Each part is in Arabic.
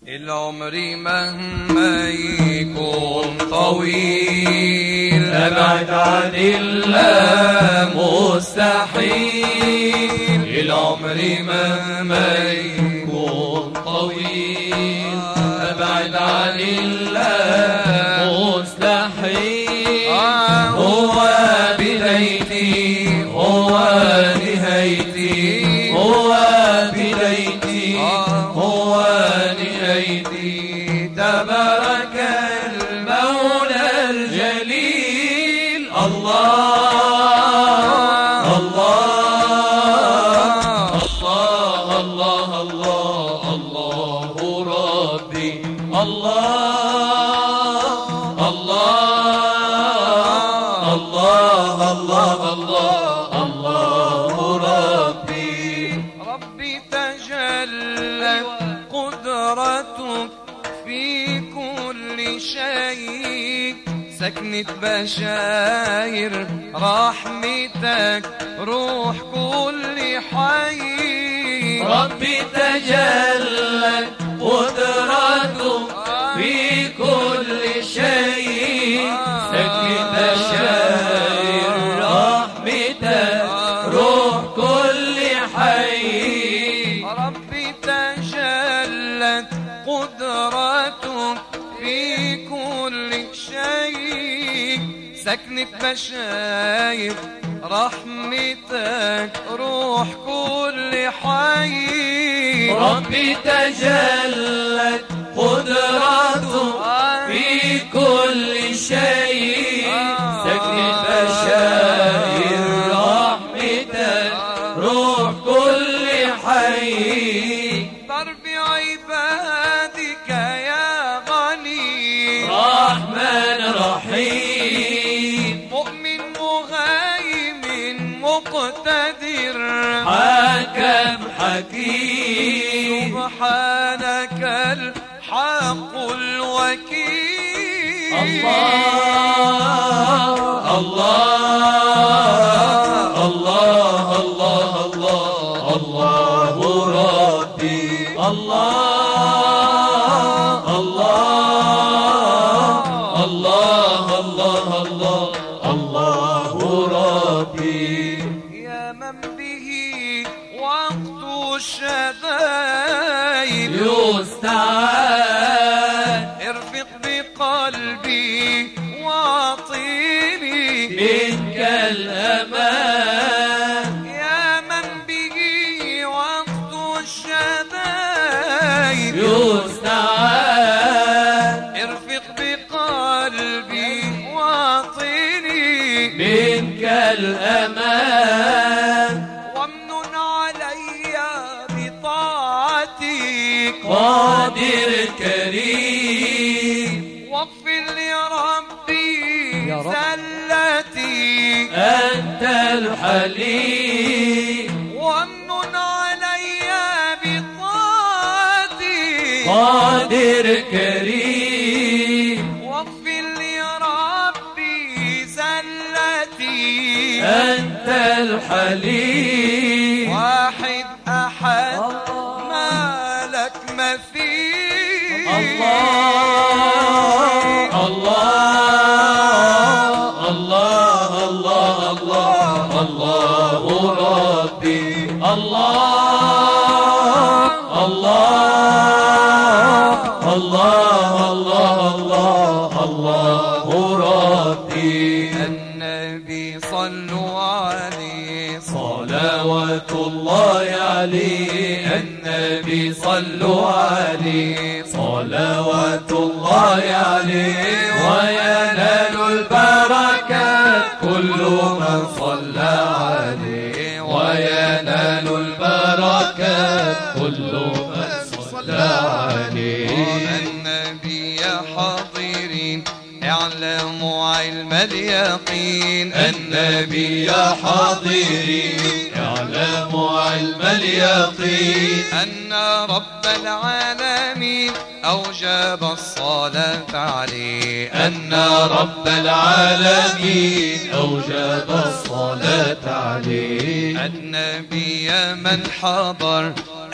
العمر مهما يكون طويل أبعد عن الله مستحيل. العمر مهما يكون طويل أبعد عن الله مستحيل. هو بدايتي هو نهايتي، هو بدايتي هو نهايتي. تبارك المولى الجليل. الله الله الله الله الله الله ربي. الله الله الله الله الله الله ربي. ربي تجلى قدرتك في كل شيء، سكنة بشاير رحمتك روح كل حي. ربي تجلى قدرتك في كل شيء، سكنة بشاير رحمتك روح كل حي. ربي تجلت قدرتك في كل شيء، سكنة بشاير رحمتك روح كل حي. ربي تجلت قدرتك في كل شيء، سكنة بشاير رحمتك روح كل حي. ضرب عبادك يا غني رحمن رحيم، مؤمن مهيمن مقتدر حكم حكيم. سبحانك الحق الوكيل. الله الله الله الله الله الله ربي. الله الله الله الله الله الله ربي. يا من به وقت الشدائد يستعان، ارفق بقلبي واعطيني منك الأمان. يا من به وقت الشدائد يستعان، ارفق بقلبي واعطيني منك الأمان. وامنن علي بطاعتك قادر كريم، واغفر لي ربي زلتي أنت الحليم. وامنن علي بطاعتك قادر كريم، واغفر لي ربي زلتي أنت الحليم. واحد أحد ما لك مثيل. الله الله الله الله الله الله ربي. الله الله الله الله الله الله ربي. النبي صلوا عليه صلوات الله عليه. النبي صلوا عليه صلوات الله عليه. وينال البركات كل من صلى عليه، وينال البركات كل من صلى عليه. النبي حاضرين اعلموا علم اليقين. النبي حاضرين اعلموا علم اليقين. أن رب العالمين أوجب الصلاة عليه. أن رب العالمين أوجب الصلاة عليه. النبي من حضر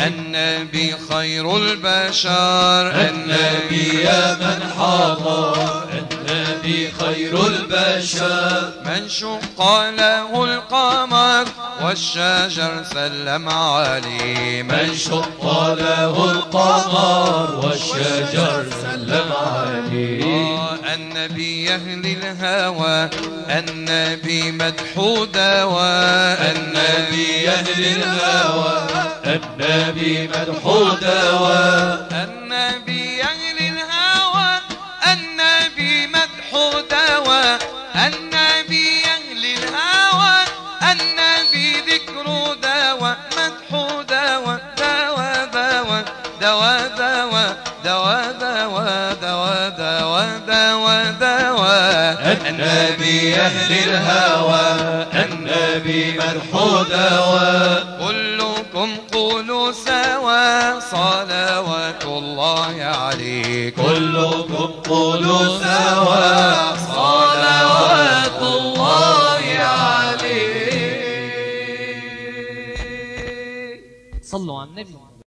النبي خير البشر، النبي يا من حضر، النبي خير البشر. من شق له القمر والشجر سلم عليه، من شق له القمر والشجر سلم عليه. النبي يهلي الهوى، النبي مدح دواء، النبي يهلي الهوى، النبي مدح دواء. النبي يهلي الهوى، النبي مدح دواء، النبي يهلي الهوى، النبي ذكر دواء، مدح دواء، دواء دواء دواء دواء دواء دواء دواء دواء دواء دواء. النبي يهلي الهوى، النبي مدح دواء. كلكم قولوا سوا صلوات الله عليك، كلكم قولوا سوا صلوات الله عليك. صلوا على النبي.